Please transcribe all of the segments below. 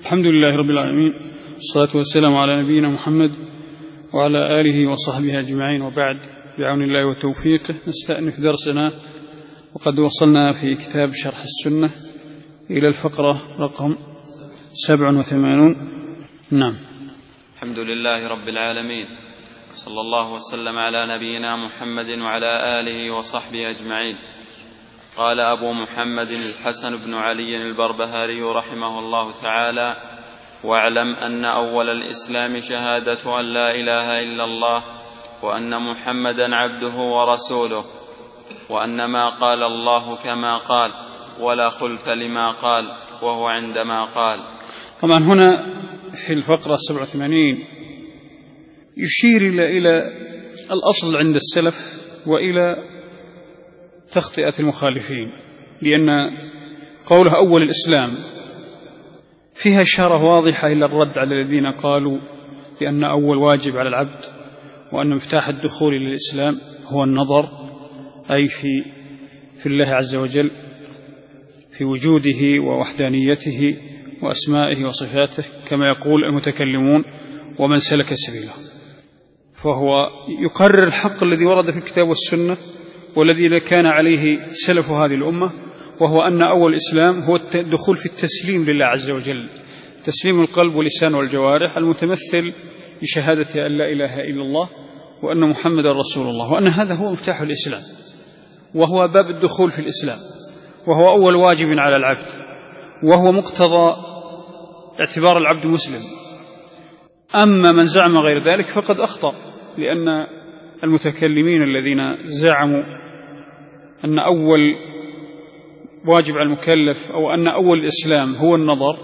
الحمد لله رب العالمين، والصلاة والسلام على نبينا محمد وعلى آله وصحبه أجمعين، وبعد، بعون الله وتوفيقه نستأنف درسنا، وقد وصلنا في كتاب شرح السنة إلى الفقرة رقم 87. نعم. الحمد لله رب العالمين، صلى الله وسلم على نبينا محمد وعلى آله وصحبه أجمعين. قال أبو محمد الحسن بن علي البربهاري رحمه الله تعالى: واعلم أن أول الإسلام شهادة أن لا إله إلا الله، وأن محمدا عبده ورسوله، وأن ما قال الله كما قال، ولا خلف لما قال، وهو عندما قال. طبعا هنا في الفقرة 87 يشير إلى الأصل عند السلف وإلى تخطئة المخالفين، لأن قوله أول الإسلام فيها إشارة واضحة إلى الرد على الذين قالوا بأن أول واجب على العبد، وأن مفتاح الدخول إلى الإسلام هو النظر، أي في الله عز وجل، في وجوده ووحدانيته وأسمائه وصفاته، كما يقول المتكلمون: ومن سلك سبيله. فهو يقرر الحق الذي ورد في الكتاب والسنة والذي كان عليه سلف هذه الأمة، وهو أن أول الإسلام هو الدخول في التسليم لله عز وجل، تسليم القلب واللسان والجوارح، المتمثل بشهادة أن لا إله إلا الله وأن محمد رسول الله، وأن هذا هو مفتاح الإسلام، وهو باب الدخول في الإسلام، وهو أول واجب على العبد، وهو مقتضى اعتبار العبد مسلم. أما من زعم غير ذلك فقد أخطأ، لأن المتكلمين الذين زعموا أن أول واجب على المكلف أو أن أول الإسلام هو النظر،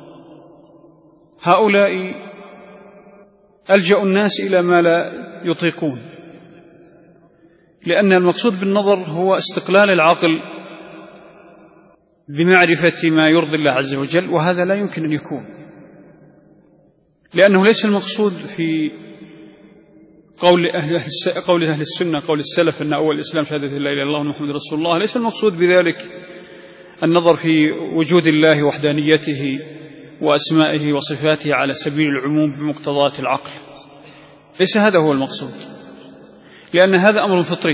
هؤلاء ألجأوا الناس إلى ما لا يطيقون، لأن المقصود بالنظر هو استقلال العقل بمعرفة ما يرضي الله عز وجل، وهذا لا يمكن أن يكون، لأنه ليس المقصود في قول أهل السنة، قول السلف، أن أول الإسلام شهادة لا إله إلا الله ومحمد رسول الله، ليس المقصود بذلك النظر في وجود الله وحدانيته وأسمائه وصفاته على سبيل العموم بمقتضيات العقل، ليس هذا هو المقصود، لأن هذا أمر فطري.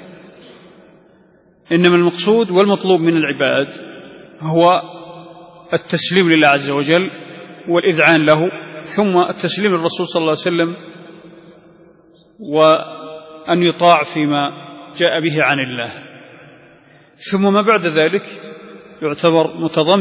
إنما المقصود والمطلوب من العباد هو التسليم لله عز وجل والإذعان له، ثم التسليم للرسول صلى الله عليه وسلم، وأن يطاع فيما جاء به عن الله، ثم ما بعد ذلك يعتبر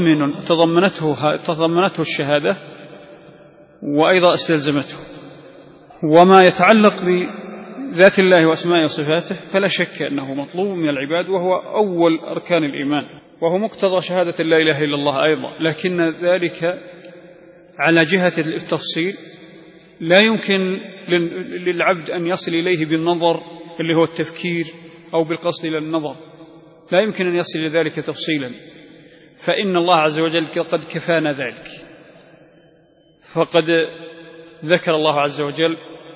تضمنته الشهادة وأيضا استلزمته. وما يتعلق بذات الله وأسمائه وصفاته فلا شك أنه مطلوب من العباد، وهو أول أركان الإيمان، وهو مقتضى شهادة لا إله إلا الله أيضا، لكن ذلك على جهة التفصيل لا يمكن للعبد أن يصل إليه بالنظر اللي هو التفكير، أو بالقصد إلى النظر، لا يمكن أن يصل إلى ذلك تفصيلا، فإن الله عز وجل قد كفانا ذلك. فقد ذكر الله عز وجل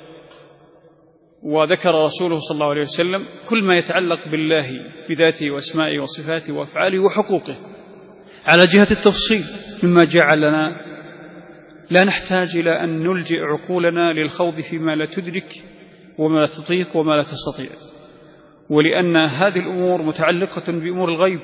وذكر رسوله صلى الله عليه وسلم كل ما يتعلق بالله بذاته وأسمائه وصفاته وأفعاله وحقوقه على جهة التفصيل، مما جعلنا لا نحتاج إلى أن نلجئ عقولنا للخوض فيما لا تدرك وما لا تطيق وما لا تستطيع، ولأن هذه الأمور متعلقة بأمور الغيب،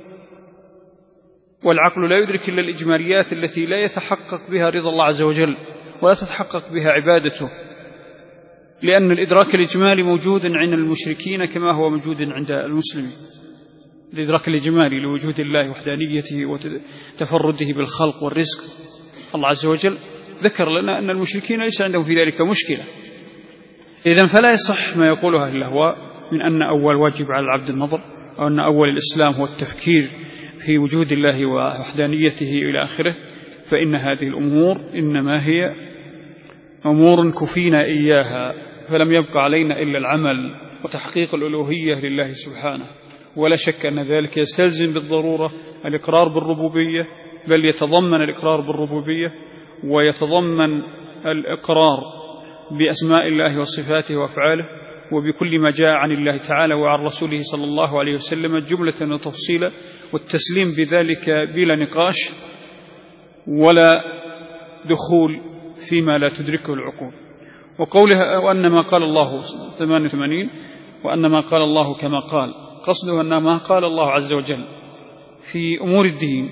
والعقل لا يدرك إلا الإجماليات التي لا يتحقق بها رضا الله عز وجل ولا تتحقق بها عبادته، لأن الإدراك الإجمالي موجود عند المشركين كما هو موجود عند المسلمين، الإدراك الإجمالي لوجود الله وحدانيته وتفرده بالخلق والرزق. الله عز وجل ذكر لنا أن المشركين ليس عندهم في ذلك مشكلة. إذن فلا يصح ما يقوله أهل الأهواء من أن أول واجب على العبد النظر، أو أن أول الإسلام هو التفكير في وجود الله ووحدانيته إلى آخره، فإن هذه الأمور إنما هي أمور كفينا إياها، فلم يبق علينا إلا العمل وتحقيق الألوهية لله سبحانه. ولا شك أن ذلك يستلزم بالضرورة الإقرار بالربوبية، بل يتضمن الإقرار بالربوبية ويتضمن الإقرار بأسماء الله وصفاته وأفعاله وبكل ما جاء عن الله تعالى وعن رسوله صلى الله عليه وسلم جملة وتفصيلا، والتسليم بذلك بلا نقاش ولا دخول فيما لا تدركه العقول. وقولها وأن ما قال الله 88 وأن ما قال الله كما قال، قصده أن ما قال الله عز وجل في أمور الدين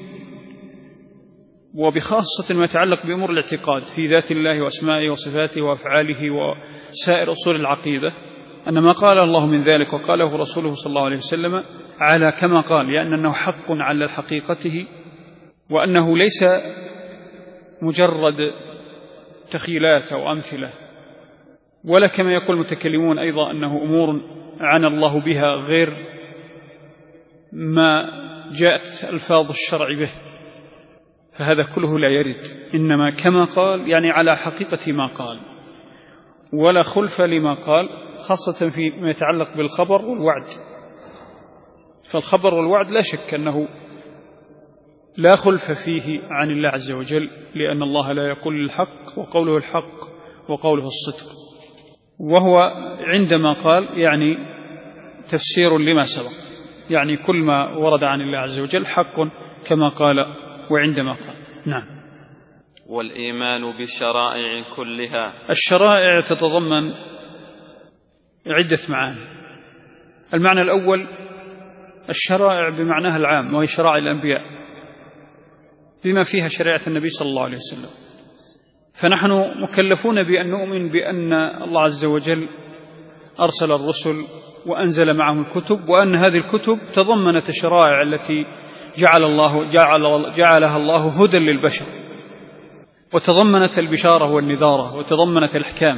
وبخاصة ما يتعلق بأمور الاعتقاد في ذات الله وأسمائه وصفاته وأفعاله وسائر أصول العقيدة، أن ما قال الله من ذلك وقاله رسوله صلى الله عليه وسلم على كما قال، لأنه حق على حقيقته، وأنه ليس مجرد تخيلات أو أمثلة، ولا كما يقول المتكلمون أيضا أنه أمور عنى الله بها غير ما جاءت ألفاظ الشرع به، فهذا كله لا يرد، إنما كما قال يعني على حقيقة ما قال، ولا خلف لما قال، خاصة فيما يتعلق بالخبر والوعد. فالخبر والوعد لا شك أنه لا خلف فيه عن الله عز وجل، لأن الله لا يقول الحق وقوله الحق وقوله الصدق، وهو عندما قال يعني تفسير لما سبق، يعني كل ما ورد عن الله عز وجل حق كما قال وعندما قال. نعم. والإيمان بالشرائع كلها. الشرائع تتضمن عدة معاني. المعنى الأول الشرائع بمعناها العام، وهي شرائع الأنبياء بما فيها شريعة النبي صلى الله عليه وسلم. فنحن مكلفون بأن نؤمن بأن الله عز وجل أرسل الرسل وأنزل معهم الكتب، وأن هذه الكتب تضمنت الشرائع التي جعلها الله هدى للبشر، وتضمنت البشارة والنذارة، وتضمنت الأحكام.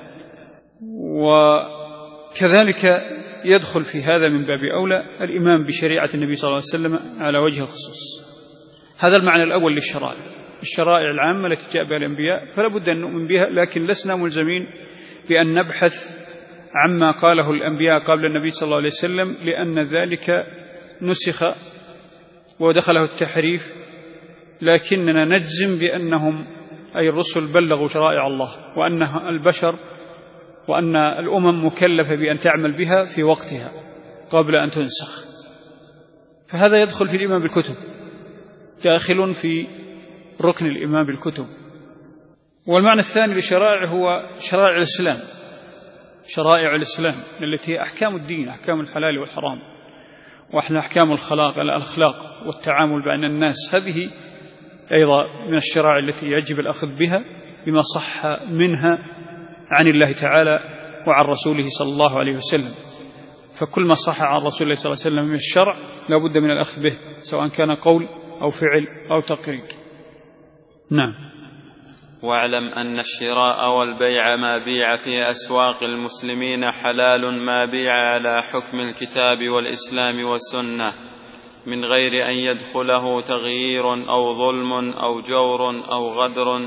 وكذلك يدخل في هذا من باب أولى الإيمان بشريعة النبي صلى الله عليه وسلم على وجه الخصوص. هذا المعنى الأول للشرائع، الشرائع العامة التي جاء بها الأنبياء فلا بد أن نؤمن بها، لكن لسنا ملزمين بأن نبحث عما قاله الأنبياء قبل النبي صلى الله عليه وسلم، لأن ذلك نسخ ودخله التحريف، لكننا نجزم بأنهم أي الرسل بلغوا شرائع الله، وأن البشر وأن الأمم مكلفة بأن تعمل بها في وقتها قبل أن تنسخ. فهذا يدخل في الإيمان بالكتب، داخل في ركن الإيمان بالكتب. والمعنى الثاني للشرائع هو شرائع الإسلام، شرائع الإسلام التي هي أحكام الدين، أحكام الحلال والحرام، وأحكام الأخلاق والتعامل بين الناس. هذه أيضا من الشرائع التي يجب الأخذ بها بما صح منها عن الله تعالى وعن رسوله صلى الله عليه وسلم. فكل ما صح عن رسول الله صلى الله عليه وسلم من الشرع لا بد من الأخذ به، سواء كان قول أو فعل أو تقرير. نعم. واعلم أن الشراء والبيع ما بيع في أسواق المسلمين حلال ما بيع على حكم الكتاب والإسلام والسنة، من غير أن يدخله تغيير أو ظلم أو جور أو غدر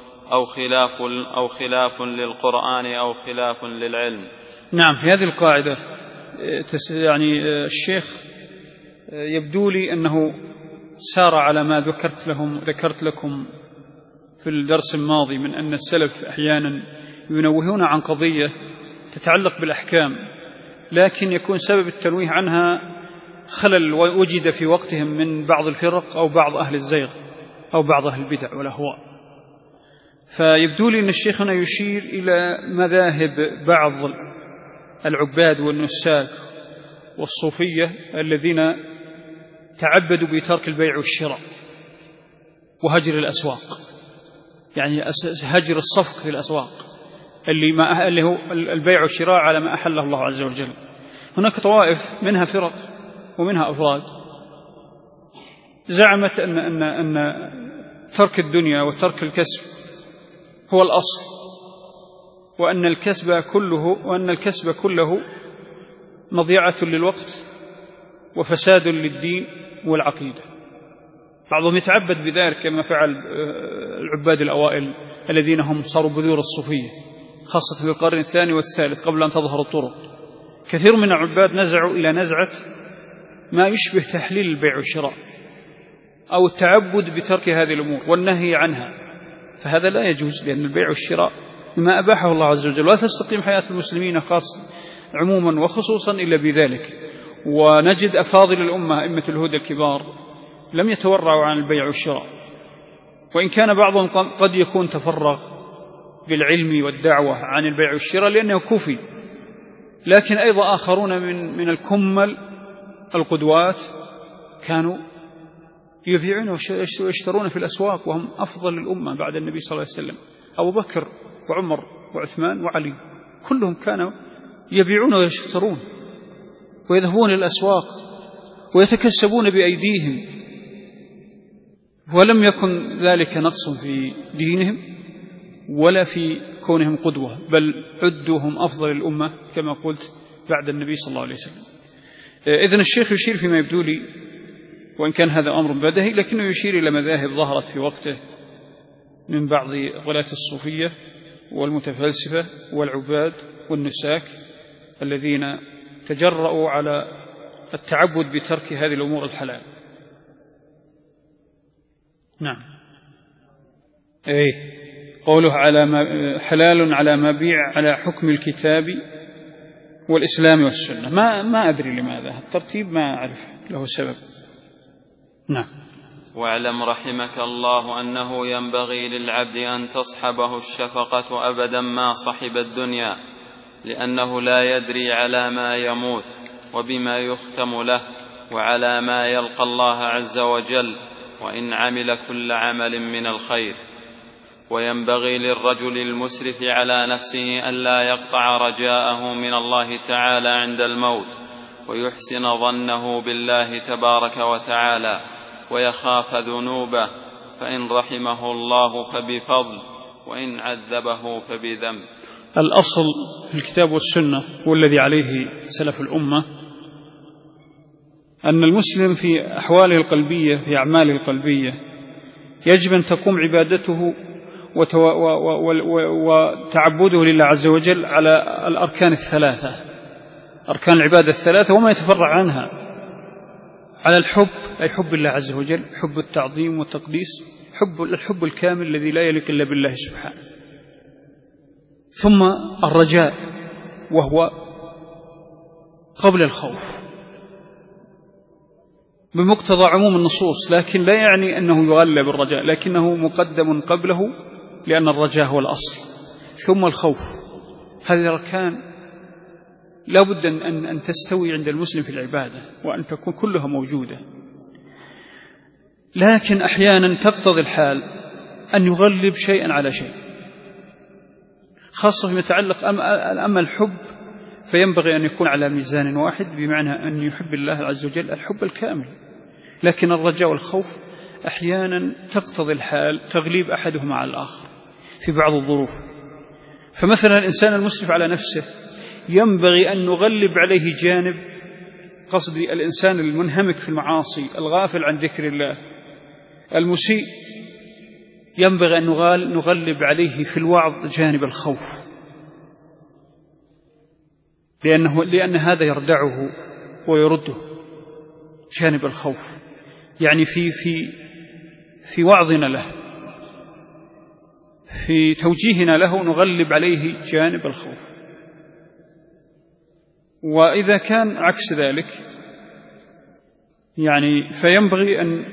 أو خلاف للقرآن أو خلاف للعلم. نعم. في هذه القاعدة يعني الشيخ يبدو لي أنه سار على ما ذكرت لكم في الدرس الماضي من أن السلف أحيانا ينوهون عن قضية تتعلق بالأحكام، لكن يكون سبب التنويه عنها خلل وجد في وقتهم من بعض الفرق أو بعض أهل الزيغ أو بعض أهل البدع والأهواء. فيبدو لي أن الشيخ هنا يشير إلى مذاهب بعض العباد والنساك والصوفية الذين تعبدوا بترك البيع والشراء وهجر الأسواق، يعني هجر الصفق في الأسواق اللي هو البيع والشراء على ما أحله الله عز وجل. هناك طوائف منها فرق ومنها أفراد زعمت أن ترك الدنيا وترك الكسب هو الأصل، وأن الكسب كله مضيعة للوقت وفساد للدين والعقيدة. بعضهم يتعبد بذلك كما فعل العباد الأوائل الذين هم صاروا بذور الصوفية، خاصة في القرن الثاني والثالث قبل أن تظهر الطرق. كثير من العباد نزعوا إلى نزعة ما يشبه تحليل البيع والشراء أو التعبد بترك هذه الأمور والنهي عنها، فهذا لا يجوز، لأن البيع والشراء ما أباحه الله عز وجل، ولا تستقيم حياة المسلمين خاصة عموما وخصوصا إلا بذلك. ونجد أفاضل الأمة أئمة الهدى الكبار لم يتورعوا عن البيع والشراء، وإن كان بعضهم قد يكون تفرغ بالعلم والدعوة عن البيع والشراء لأنه كفي، لكن أيضا آخرون من الكمل القدوات كانوا يبيعون ويشترون في الأسواق، وهم أفضل الأمة بعد النبي صلى الله عليه وسلم. أبو بكر وعمر وعثمان وعلي كلهم كانوا يبيعون ويشترون ويذهبون إلى الأسواق ويتكسبون بأيديهم، ولم يكن ذلك نقص في دينهم ولا في كونهم قدوة، بل عدوهم أفضل الأمة كما قلت بعد النبي صلى الله عليه وسلم. إذن الشيخ يشير فيما يبدو لي، وإن كان هذا أمر بدهي، لكنه يشير إلى مذاهب ظهرت في وقته من بعض غلاة الصوفية والمتفلسفة والعباد والنساك الذين تجرؤوا على التعبد بترك هذه الأمور الحلال. نعم. قوله على حلال على مبيع على حكم الكتاب والإسلام والسنة، ما أدري لماذا الترتيب، ما أعرف له سبب. نعم. واعلم رحمك الله أنه ينبغي للعبد أن تصحبه الشفقة أبدا ما صحب الدنيا، لأنه لا يدري على ما يموت وبما يختم له وعلى ما يلقى الله عز وجل، وإن عمل كل عمل من الخير. وينبغي للرجل المسرف على نفسه ألا يقطع رجاءه من الله تعالى عند الموت، ويحسن ظنه بالله تبارك وتعالى، ويخاف ذنوبه، فإن رحمه الله فبفضل، وإن عذبه فبذنب. الأصل في الكتاب والسنة والذي عليه سلف الأمة أن المسلم في أحواله القلبية، في أعماله القلبية، يجب أن تقوم عبادته وتعبده لله عز وجل على الأركان الثلاثة، أركان العبادة الثلاثة وما يتفرع عنها، على الحب، أي حب الله عز وجل، حب التعظيم والتقديس، الحب الكامل الذي لا يليق إلا بالله سبحانه. ثم الرجاء وهو قبل الخوف بمقتضى عموم النصوص، لكن لا يعني أنه يغلب الرجاء، لكنه مقدم قبله لأن الرجاء هو الأصل. ثم الخوف. هذه الأركان لا بد أن تستوي عند المسلم في العبادة وأن تكون كلها موجودة، لكن أحيانا تقتضي الحال أن يغلب شيئا على شيء، خاصة فيما يتعلق أما الحب فينبغي أن يكون على ميزان واحد، بمعنى أن يحب الله عز وجل الحب الكامل، لكن الرجاء والخوف أحيانا تقتضي الحال تغليب أحدهما على الآخر في بعض الظروف. فمثلا الإنسان المسرف على نفسه ينبغي أن نغلب عليه جانب، قصدي الإنسان المنهمك في المعاصي الغافل عن ذكر الله المسيء، ينبغي أن نغلب عليه في الوعظ جانب الخوف، لأن هذا يردعه ويرده، جانب الخوف، يعني في وعظنا له، في توجيهنا له نغلب عليه جانب الخوف. وإذا كان عكس ذلك يعني فينبغي أن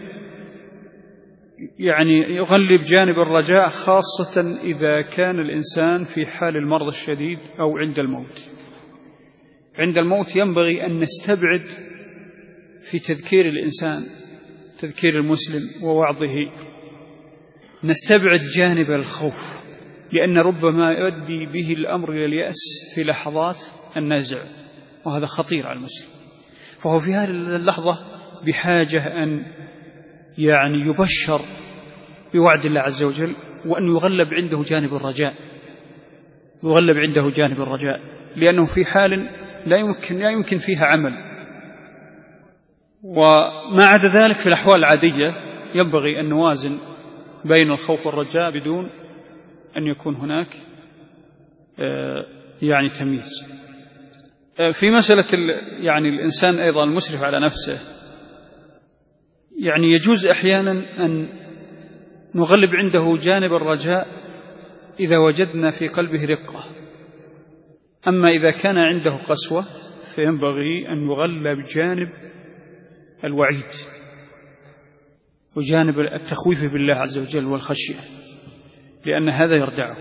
يغلب جانب الرجاء، خاصة إذا كان الإنسان في حال المرض الشديد أو عند الموت. عند الموت ينبغي أن نستبعد في تذكير الإنسان، تذكير المسلم ووعظه، نستبعد جانب الخوف، لأن ربما يؤدي به الأمر إلى اليأس في لحظات النزع، وهذا خطير على المسلم. فهو في هذه اللحظة بحاجة أن يبشر بوعد الله عز وجل، وأن يغلب عنده جانب الرجاء، يغلب عنده جانب الرجاء، لأنه في حال لا يمكن فيها عمل. وما عدا ذلك في الأحوال العادية ينبغي أن نوازن بين الخوف والرجاء بدون أن يكون هناك تمييز. في مسألة الإنسان أيضا المسرف على نفسه، يجوز أحيانا أن نغلب عنده جانب الرجاء إذا وجدنا في قلبه رقة، أما إذا كان عنده قسوة فينبغي أن يغلب جانب الوعيد، وجانب التخويف بالله عز وجل والخشية، لأن هذا يردعه.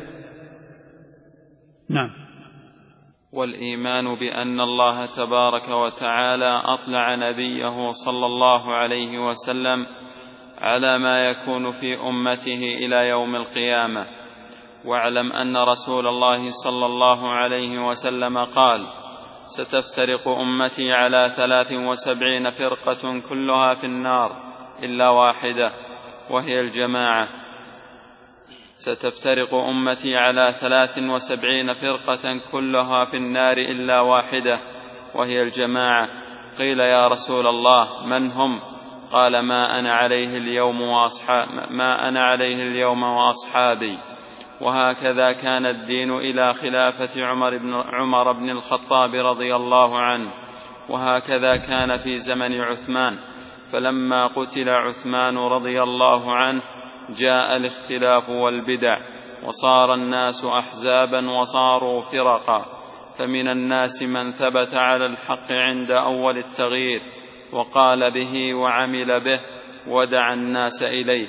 نعم. والإيمان بأن الله تبارك وتعالى أطلع نبيه صلى الله عليه وسلم على ما يكون في أمته إلى يوم القيامة. واعلم أن رسول الله صلى الله عليه وسلم قال: ستفترق أمتي على 73 فرقة كلها في النار إلا واحدة وهي الجماعة. ستفترق أمتي على 73 فرقة كلها في النار إلا واحدة وهي الجماعة. قيل: يا رسول الله من هم؟ قال: ما أنا عليه اليوم وأصحابي. وهكذا كان الدين إلى خلافة عمر بن الخطاب رضي الله عنه، وهكذا كان في زمن عثمان. فلما قتل عثمان رضي الله عنه جاء الاختلاف والبدع، وصار الناس أحزابا وصاروا فرقا، فمن الناس من ثبت على الحق عند أول التغيير وقال به وعمل به ودعا الناس إليه.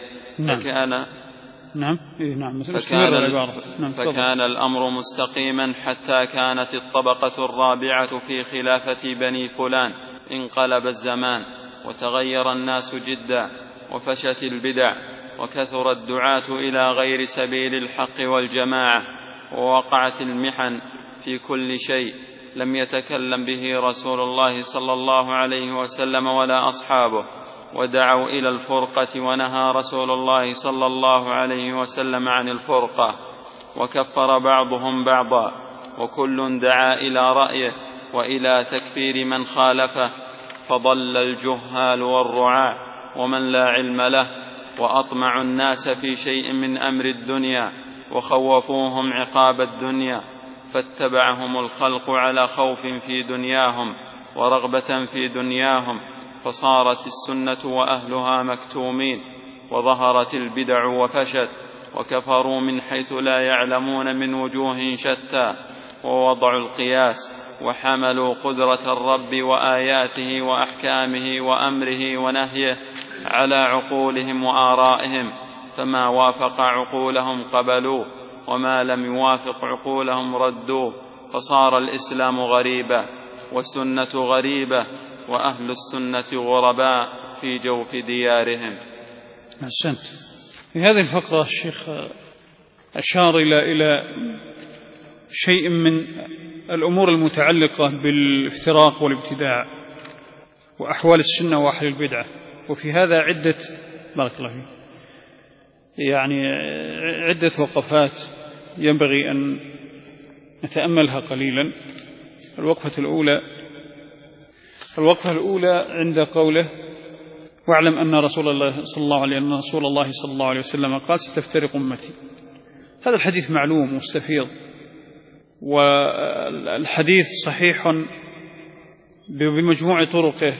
فكان الأمر مستقيما حتى كانت الطبقة الرابعة في خلافة بني فلان. انقلب الزمان وتغير الناس جدا، وفشت البدع، وكثر الدعاة إلى غير سبيل الحق والجماعة، ووقعت المحن في كل شيء لم يتكلم به رسول الله صلى الله عليه وسلم ولا أصحابه، ودعوا إلى الفرقة، ونهى رسول الله صلى الله عليه وسلم عن الفرقة، وكفر بعضهم بعضا، وكل دعا إلى رأيه وإلى تكفير من خالفه. فضل الجهال والرعاع ومن لا علم له، وأطمعوا الناس في شيء من أمر الدنيا، وخوفوهم عقاب الدنيا، فاتبعهم الخلق على خوف في دنياهم ورغبة في دنياهم، فصارت السنة وأهلها مكتومين، وظهرت البدع وفشت، وكفروا من حيث لا يعلمون من وجوه شتى، ووضعوا القياس، وحملوا قدرة الرب وآياته وأحكامه وأمره ونهيه على عقولهم وآرائهم، فما وافق عقولهم قبلوه، وما لم يوافق عقولهم ردوه، فصار الإسلام غريبا والسنة غريبة، وأهل السنة غرباء في جوف ديارهم. أحسنت. في هذه الفقرة الشيخ أشار إلى شيء من الأمور المتعلقة بالافتراق والابتداع وأحوال السنة وأحوال البدعة، وفي هذا عدة بارك الله فيك يعني عدة وقفات ينبغي أن نتأملها قليلا. الوقفة الأولى عند قوله: واعلم أن رسول الله صلى الله عليه وسلم قال: ستفترق أمتي. هذا الحديث معلوم مستفيض، والحديث صحيح بمجموع طرقه،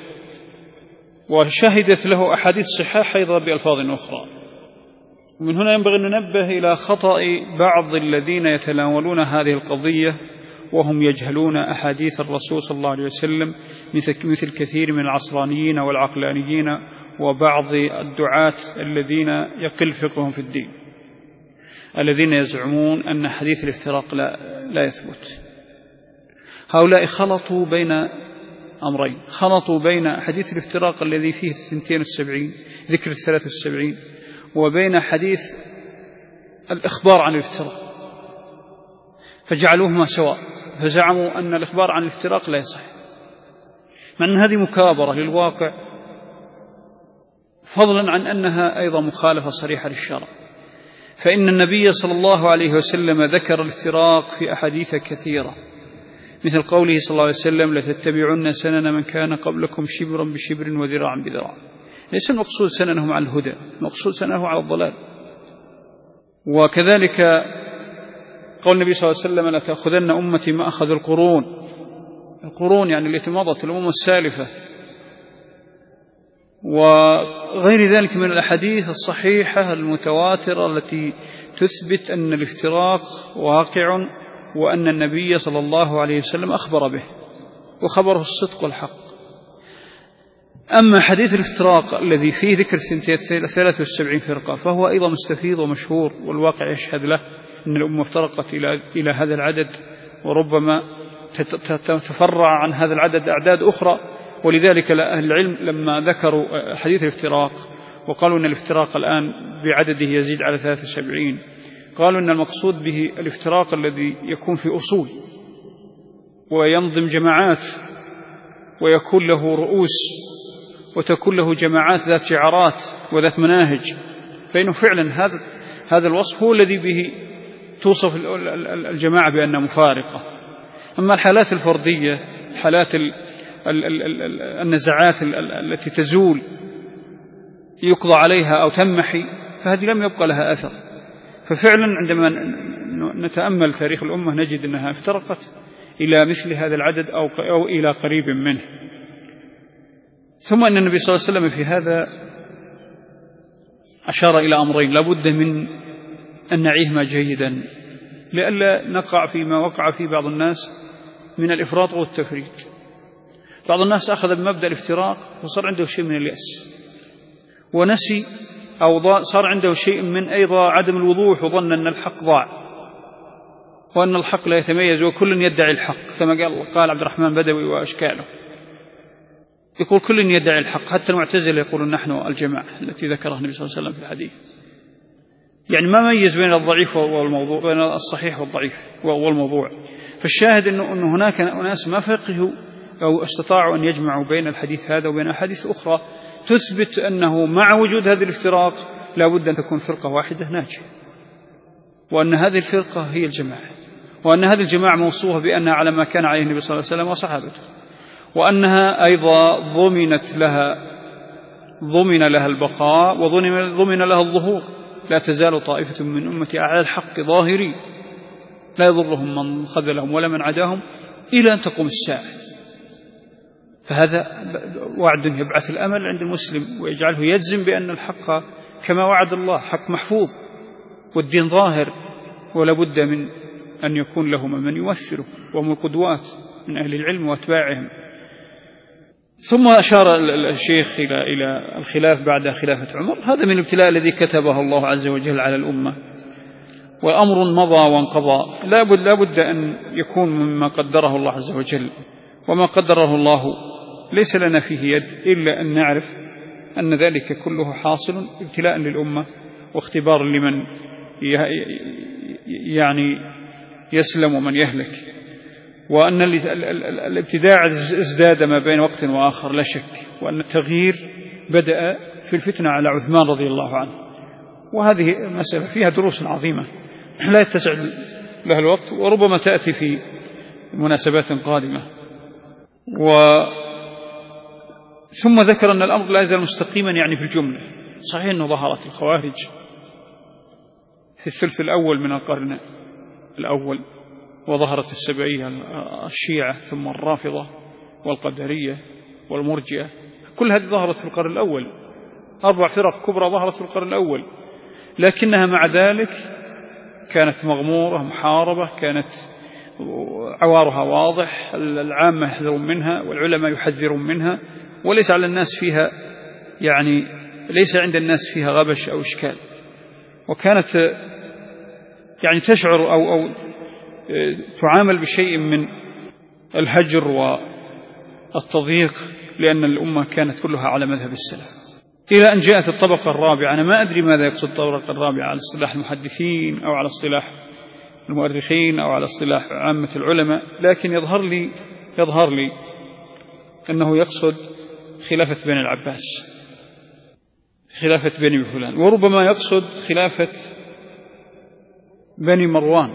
وشهدت له أحاديث صحاح أيضا بألفاظ أخرى. ومن هنا ينبغي أن ننبه إلى خطأ بعض الذين يتناولون هذه القضية وهم يجهلون أحاديث الرسول صلى الله عليه وسلم، مثل كثير من العصرانيين والعقلانيين وبعض الدعاة الذين يقل فقههم في الدين، الذين يزعمون أن حديث الافتراق لا يثبت. هؤلاء خلطوا بين أمرين: خلطوا بين حديث الافتراق الذي فيه 72 ذكر 73 وبين حديث الإخبار عن الافتراق، فجعلوهما سواء، فزعموا أن الإخبار عن الافتراق لا يصح، مع أن هذه مكابرة للواقع، فضلا عن أنها أيضا مخالفة صريحة للشرع. فإن النبي صلى الله عليه وسلم ذكر الافتراق في أحاديث كثيرة، مثل قوله صلى الله عليه وسلم: لتتبعن سنن من كان قبلكم شبرا بشبر وذراعا بذراع. ليس المقصود سننهم على الهدى، المقصود سننهم على الضلال. وكذلك قول النبي صلى الله عليه وسلم: لا تأخذن أمتي ما أخذ القرون يعني التي مضت، الأمم السالفة، وغير ذلك من الأحاديث الصحيحة المتواترة التي تثبت أن الافتراق واقع، وأن النبي صلى الله عليه وسلم أخبر به، وخبره الصدق والحق. أما حديث الافتراق الذي فيه ذكر 73 فرقة فهو أيضا مستفيض ومشهور، والواقع يشهد له أن الأمة افترقت إلى هذا العدد، وربما تفرع عن هذا العدد أعداد أخرى. ولذلك أهل العلم لما ذكروا حديث الافتراق وقالوا أن الافتراق الآن بعدده يزيد على 73، قالوا أن المقصود به الافتراق الذي يكون في أصول وينظم جماعات ويكون له رؤوس وتكون له جماعات ذات شعارات وذات مناهج، فإنه فعلا هذا الوصف هو الذي به توصف الجماعة بأنها مفارقة. أما الحالات الفردية، حالات النزعات التي تزول يقضى عليها أو تمحي، فهذه لم يبقى لها أثر. ففعلا عندما نتأمل تاريخ الأمة نجد أنها افترقت إلى مثل هذا العدد أو إلى قريب منه. ثم أن النبي صلى الله عليه وسلم في هذا أشار إلى أمرين لابد من أن نعيهما جيدا لئلا نقع فيما وقع فيه بعض الناس من الإفراط والتفريط. بعض الناس أخذ بمبدأ الافتراق وصار عنده شيء من اليأس ونسي أو صار عنده شيء من أيضا عدم الوضوح، وظن أن الحق ضاع وأن الحق لا يتميز وكل يدعي الحق، كما قال عبد الرحمن بدوي وأشكاله، يقول كل يدعي الحق، حتى المعتزلة يقولون نحن الجماعة التي ذكرها النبي صلى الله عليه وسلم في الحديث. يعني ما ميز بين الضعيف والموضوع، بين الصحيح والضعيف والموضوع. فالشاهد أنه هناك أناس ما فقهوا أو استطاعوا أن يجمعوا بين الحديث هذا وبين أحاديث أخرى تثبت أنه مع وجود هذه الافتراق لا بد أن تكون فرقة واحدة ناجية، وأن هذه الفرقة هي الجماعة، وأن هذه الجماعة موصوفة بأنها على ما كان عليه النبي صلى الله عليه وسلم وصحابته، وأنها أيضا ضمن لها البقاء وضمن لها الظهور. لا تزال طائفة من أمتي على الحق ظاهرين لا يضرهم من خذلهم ولا من عداهم إلى أن تقوم الساعة. فهذا وعد يبعث الأمل عند المسلم ويجعله يجزم بأن الحق كما وعد الله حق محفوظ والدين ظاهر، ولا بد من أن يكون لهم من يمثله وهم القدوات من أهل العلم واتباعهم. ثم أشار الشيخ إلى الخلاف بعد خلافة عمر. هذا من الابتلاء الذي كتبه الله عز وجل على الأمة، وأمر مضى وانقضى لا بد أن يكون مما قدره الله عز وجل، وما قدره الله ليس لنا فيه يد إلا أن نعرف أن ذلك كله حاصل ابتلاء للأمة واختبار لمن يعني يسلم ومن يهلك، وأن الابتداع ازداد ما بين وقت وآخر لا شك، وأن التغيير بدأ في الفتنة على عثمان رضي الله عنه. وهذه مسألة فيها دروس عظيمة لا يتسع لها الوقت، وربما تأتي في مناسبات قادمة. ثم ذكر أن الأمر لا يزال مستقيما، يعني في الجملة. صحيح أنه ظهرت الخوارج في الثلث الأول من القرن الأول، وظهرت السبعية الشيعة، ثم الرافضة والقدرية والمرجئة، كل هذه ظهرت في القرن الأول. 4 فرق كبرى ظهرت في القرن الأول، لكنها مع ذلك كانت مغمورة محاربة، كانت عوارها واضح، العامة يحذرون منها والعلماء يحذرون منها، وليس على الناس فيها يعني ليس عند الناس فيها غبش أو إشكال، وكانت يعني تشعر أو تعامل بشيء من الهجر والتضييق، لأن الأمة كانت كلها على مذهب السلف. إلى أن جاءت الطبقة الرابعة. أنا ما أدري ماذا يقصد الطبقة الرابعة، على اصطلاح المحدثين أو على اصطلاح المؤرخين أو على اصطلاح عامة العلماء، لكن يظهر لي أنه يقصد خلافة بني العباس، خلافة بني فلان، وربما يقصد خلافة بني مروان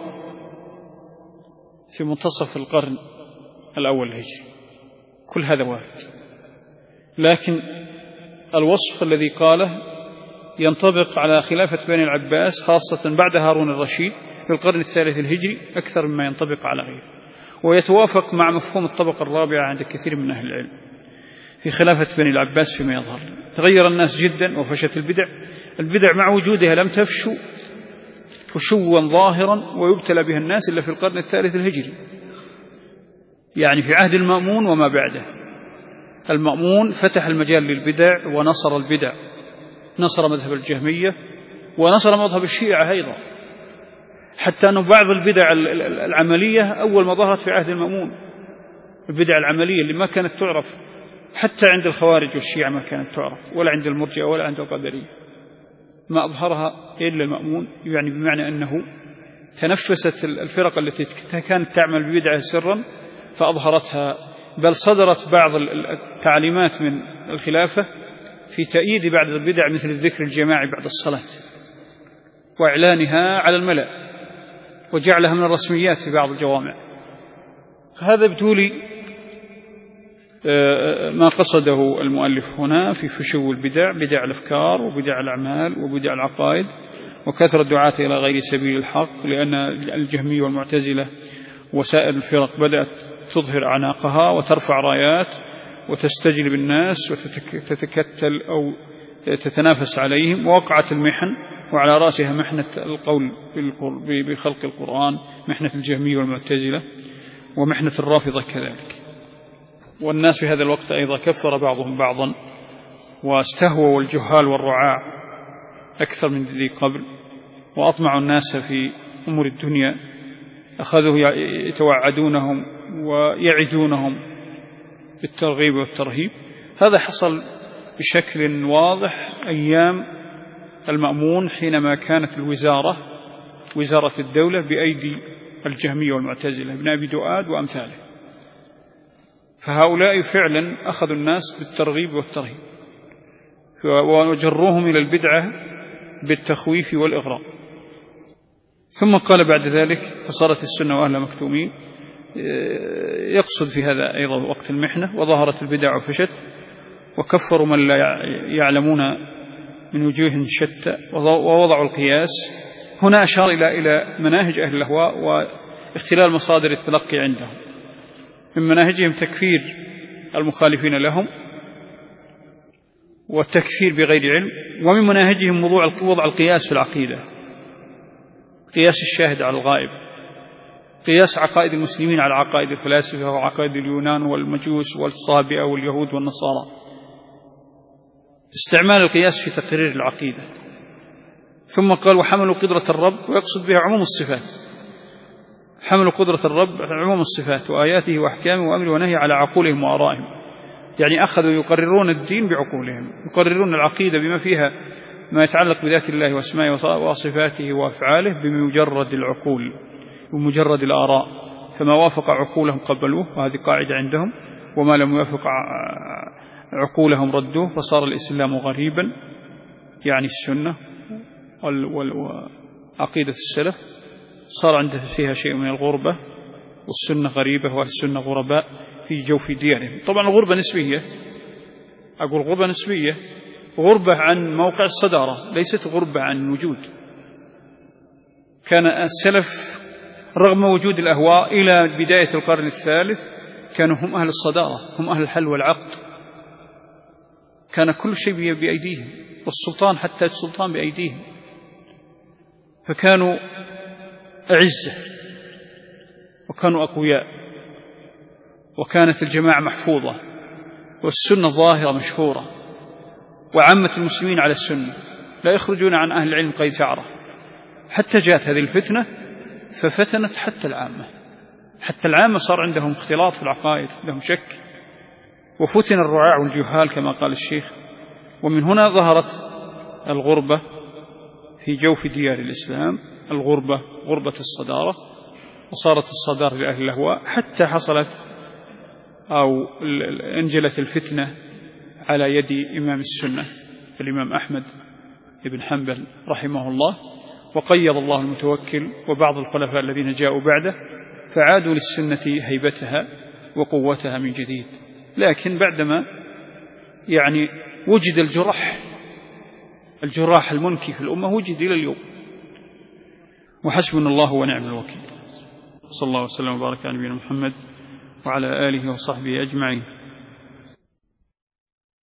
في منتصف القرن الأول الهجري. كل هذا وارد، لكن الوصف الذي قاله ينطبق على خلافة بني العباس خاصة بعد هارون الرشيد في القرن الثالث الهجري أكثر مما ينطبق على غيره، ويتوافق مع مفهوم الطبقة الرابعة عند كثير من أهل العلم في خلافة بني العباس. فيما يظهر تغير الناس جدا وفشت البدع مع وجودها لم تفشو فشوا ظاهرا ويبتلى بها الناس إلا في القرن الثالث الهجري، يعني في عهد المأمون وما بعده. المأمون فتح المجال للبدع ونصر البدع، نصر مذهب الجهمية ونصر مذهب الشيعة أيضا، حتى أن بعض البدع العملية أول ما ظهرت في عهد المأمون، البدع العملية اللي ما كانت تعرف حتى عند الخوارج والشيعة، ما كانت تعرف ولا عند المرجئة ولا عند القدرية، ما أظهرها إلا المأمون، يعني بمعنى أنه تنفست الفرق التي كانت تعمل ببدعة سرا فأظهرتها، بل صدرت بعض التعليمات من الخلافة في تأييد بعض البدع مثل الذكر الجماعي بعد الصلاة وإعلانها على الملأ وجعلها من الرسميات في بعض الجوامع. هذا بتولي ما قصده المؤلف هنا في فشو البدع، بدع الأفكار وبدع الأعمال وبدع العقائد وكثرة الدعاة إلى غير سبيل الحق، لأن الجهمية والمعتزلة وسائر الفرق بدأت تظهر أعناقها وترفع رايات وتستجلب الناس وتتكتل أو تتنافس عليهم، ووقعت المحن وعلى رأسها محنة القول بخلق القرآن، محنة الجهمية والمعتزلة ومحنة الرافضة كذلك. والناس في هذا الوقت أيضا كفر بعضهم بعضا واستهووا الجهال والرعاع أكثر من ذي قبل، وأطمعوا الناس في أمور الدنيا، أخذوا يتوعدونهم ويعدونهم بالترغيب والترهيب. هذا حصل بشكل واضح أيام المأمون حينما كانت الوزارة وزارة الدولة بأيدي الجهمية والمعتزلة ابن أبي دؤاد وأمثاله، فهؤلاء فعلا أخذوا الناس بالترغيب والترهيب وجروهم إلى البدعة بالتخويف والإغراء. ثم قال بعد ذلك فصارت السنة وأهلها مكتومين، يقصد في هذا أيضا وقت المحنة، وظهرت البدع وفشت وكفروا من لا يعلمون من وجوه شتى ووضعوا القياس. هنا أشار إلى مناهج أهل الأهواء واختلال مصادر التلقي عندهم، من مناهجهم تكفير المخالفين لهم والتكفير بغير علم، ومن مناهجهم وضع القياس في العقيدة، قياس الشاهد على الغائب، قياس عقائد المسلمين على عقائد الفلاسفة وعقائد اليونان والمجوس والصابئة واليهود والنصارى، استعمال القياس في تقرير العقيدة. ثم قال وحملوا قدرة الرب، ويقصد بها عموم الصفات، حملوا قدرة الرب عموم الصفات وآياته وأحكامه وأمره ونهي على عقولهم وآرائهم، يعني أخذوا يقررون الدين بعقولهم، يقررون العقيدة بما فيها ما يتعلق بذات الله واسمائه وصفاته وأفعاله بمجرد العقول ومجرد الآراء، فما وافق عقولهم قبلوه، وهذه قاعدة عندهم، وما لم يوافق عقولهم ردوه، فصار الإسلام غريبا، يعني السنة وعقيدة السلف صار عنده فيها شيء من الغربة، والسنة غريبة والسنة غرباء في جوف ديارهم. طبعا الغربة نسبية، أقول غربة نسبية، غربة عن موقع الصدارة، ليست غربة عن الوجود. كان السلف رغم وجود الأهواء إلى بداية القرن الثالث كانوا هم أهل الصدارة، هم أهل الحل والعقد، كان كل شيء بأيديهم، والسلطان حتى السلطان بأيديهم، فكانوا أعزة وكانوا أقوياء، وكانت الجماعة محفوظة والسنة ظاهرة مشهورة، وعامة المسلمين على السنة لا يخرجون عن أهل العلم قيد شعرة، حتى جاءت هذه الفتنة ففتنت حتى العامة صار عندهم اختلاط في العقائد، عندهم شك، وفتن الرعاع والجهال كما قال الشيخ. ومن هنا ظهرت الغربة في جوف ديار الإسلام، الغربة غربة الصدارة، وصارت الصدارة لأهل الأهواء، حتى حصلت أو انجلت الفتنة على يد إمام السنة الإمام أحمد بن حنبل رحمه الله، وقيض الله المتوكل وبعض الخلفاء الذين جاءوا بعده، فعادوا للسنة هيبتها وقوتها من جديد. لكن بعدما يعني وجد الجراح المنكي في الأمة وجد إلى اليوم، وحسبنا الله ونعم الوكيل. صلى الله وسلم وبارك على نبينا محمد وعلى آله وصحبه أجمعين.